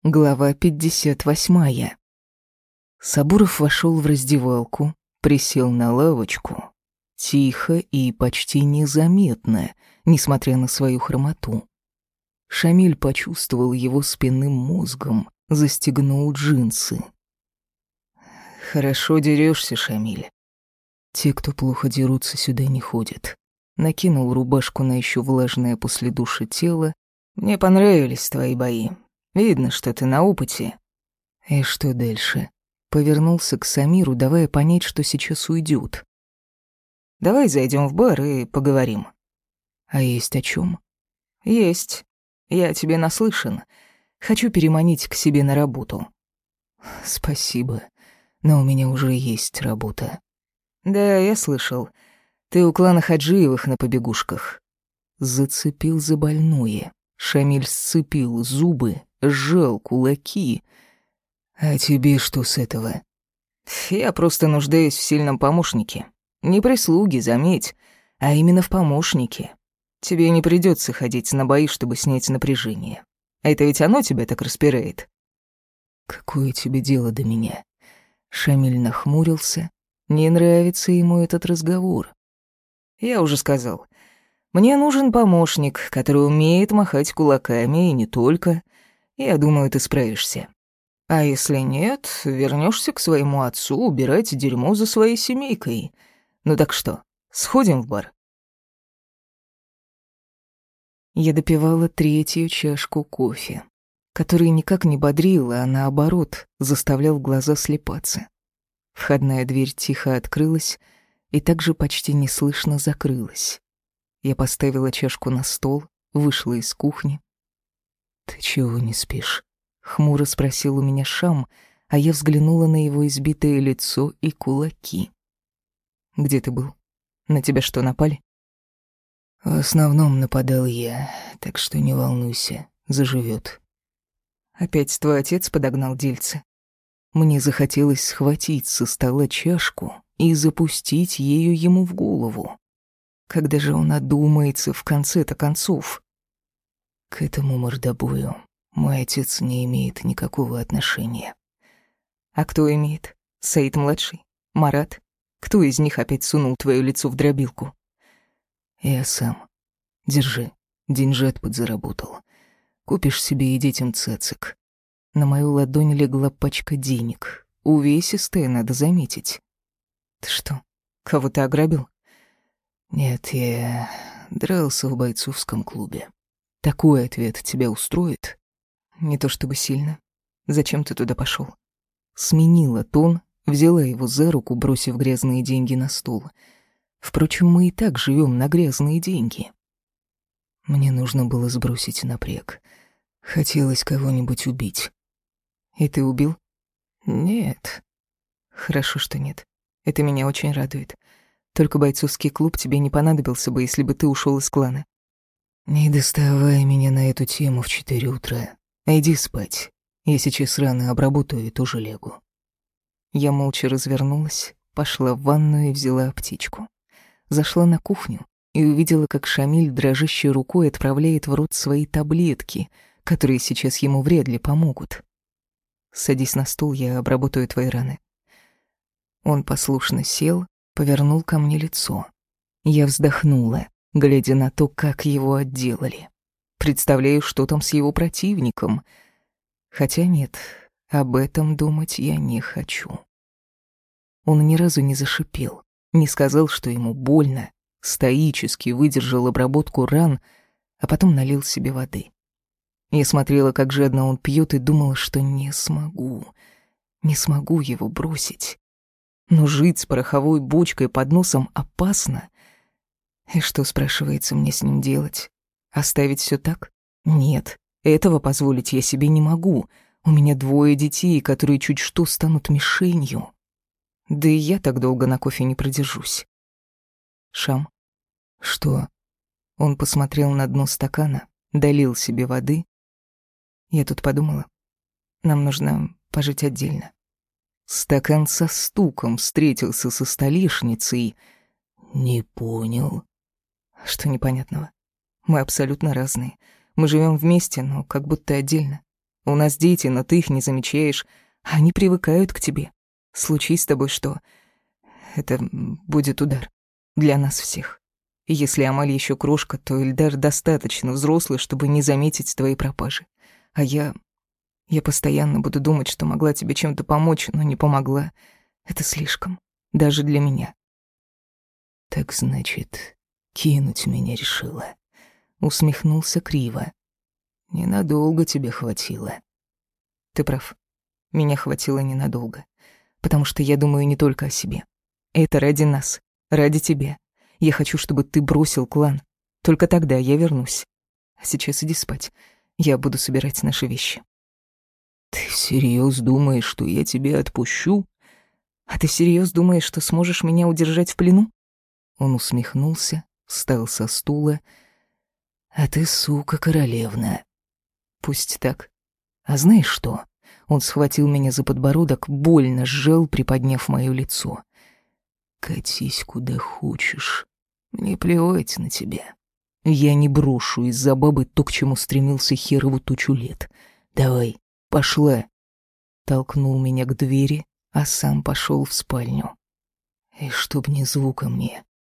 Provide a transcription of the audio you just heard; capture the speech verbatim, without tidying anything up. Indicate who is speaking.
Speaker 1: Глава пятьдесят восьмая. Сабуров вошел в раздевалку, присел на лавочку. Тихо и почти незаметно, несмотря на свою хромоту. Шамиль почувствовал его спинным мозгом, застегнул джинсы. «Хорошо дерешься, Шамиль. Те, кто плохо дерутся, сюда не ходят». Накинул рубашку на еще влажное после душа тело. «Мне понравились твои бои. Видно, что ты на опыте». И что дальше? Повернулся к Самиру, давая понять, что сейчас уйдет. «Давай зайдем в бар и поговорим». «А есть о чем?» «Есть. Я о тебе наслышан. Хочу переманить к себе на работу». «Спасибо, но у меня уже есть работа». «Да, я слышал. Ты у клана Хаджиевых на побегушках». Зацепил за больное. Шамиль сцепил зубы, сжал кулаки. «А тебе что с этого?» «Я просто нуждаюсь в сильном помощнике. Не прислуги, заметь, а именно в помощнике. Тебе не придется ходить на бои, чтобы снять напряжение. Это ведь оно тебя так распирает». «Какое тебе дело до меня?» Шамиль нахмурился. Не нравится ему этот разговор. «Я уже сказал. Мне нужен помощник, который умеет махать кулаками, и не только. Я думаю, ты справишься. А если нет, вернешься к своему отцу убирать дерьмо за своей семейкой. Ну так что, сходим в бар?» Я допивала третью чашку кофе, который никак не бодрил, а наоборот заставлял глаза слепаться. Входная дверь тихо открылась и также почти неслышно закрылась. Я поставила чашку на стол, вышла из кухни. «Ты чего не спишь?» — хмуро спросил у меня Шам, а я взглянула на его избитое лицо и кулаки. «Где ты был? На тебя что, напали?» «В основном нападал я, так что не волнуйся, заживет». «Опять твой отец подогнал дельце?» Мне захотелось схватить со стола чашку и запустить ею ему в голову. Когда же он одумается в конце-то концов? К этому мордобою мой отец не имеет никакого отношения. А кто имеет? Саид-младший? Марат? Кто из них опять сунул твое лицо в дробилку? Я сам. Держи, деньжат подзаработал. Купишь себе и детям цацик. На мою ладонь легла пачка денег. Увесистая, надо заметить. Ты что, кого-то ограбил? Нет, я дрался в бойцовском клубе. Такой ответ тебя устроит? Не то чтобы сильно. Зачем ты туда пошел? Сменила тон, взяла его за руку, бросив грязные деньги на стол. Впрочем, мы и так живем на грязные деньги. Мне нужно было сбросить напряг. Хотелось кого-нибудь убить. И ты убил? Нет. Хорошо, что нет. Это меня очень радует. Только бойцовский клуб тебе не понадобился бы, если бы ты ушел из клана. Не доставай меня на эту тему в четыре утра. Иди спать. Я сейчас рано обработаю и тоже лягу. Я молча развернулась, пошла в ванную и взяла аптечку. Зашла на кухню и увидела, как Шамиль дрожащей рукой отправляет в рот свои таблетки, которые сейчас ему вряд ли помогут. «Садись на стул, я обработаю твои раны». Он послушно сел, повернул ко мне лицо. Я вздохнула, глядя на то, как его отделали. Представляю, что там с его противником. Хотя нет, об этом думать я не хочу. Он ни разу не зашипел, не сказал, что ему больно, стоически выдержал обработку ран, а потом налил себе воды. Я смотрела, как жадно он пьет, и думала, что не смогу, не смогу его бросить. Но жить с пороховой бочкой под носом опасно. И что, спрашивается, мне с ним делать? Оставить все так? Нет, этого позволить я себе не могу. У меня двое детей, которые чуть что станут мишенью. Да и я так долго на кофе не продержусь. Шам? Что? Он посмотрел на дно стакана, долил себе воды. Я тут подумала, нам нужно пожить отдельно. Стакан со стуком встретился со столешницей. Не понял. Что непонятного? Мы абсолютно разные. Мы живем вместе, но как будто отдельно. У нас дети, но ты их не замечаешь. Они привыкают к тебе. Случись с тобой что, это будет удар для нас всех. И если Амаль еще крошка, то Эльдар достаточно взрослый, чтобы не заметить твоей пропажи. А я... Я постоянно буду думать, что могла тебе чем-то помочь, но не помогла. Это слишком. Даже для меня.
Speaker 2: Так значит, кинуть меня решила. Усмехнулся криво. Ненадолго тебе хватило.
Speaker 1: Ты прав. Меня хватило ненадолго. Потому что я думаю не только о себе. Это ради нас. Ради тебя. Я хочу, чтобы ты бросил клан. Только тогда я вернусь. А сейчас иди спать. Я буду собирать наши вещи.
Speaker 2: Ты всерьез думаешь, что я тебя отпущу?
Speaker 1: А ты всерьез думаешь, что сможешь меня удержать в плену?
Speaker 2: Он усмехнулся, встал со стула. А ты, сука, королевна.
Speaker 1: Пусть так.
Speaker 2: А знаешь что? Он схватил меня за подбородок, больно сжал, приподняв моё лицо. Катись куда хочешь. Мне плевать на тебя. Я не брошу из-за бабы то, к чему стремился херову тучу лет. Давай, пошла. Толкнул меня к двери, а сам пошел в спальню. И чтоб ни звука мне,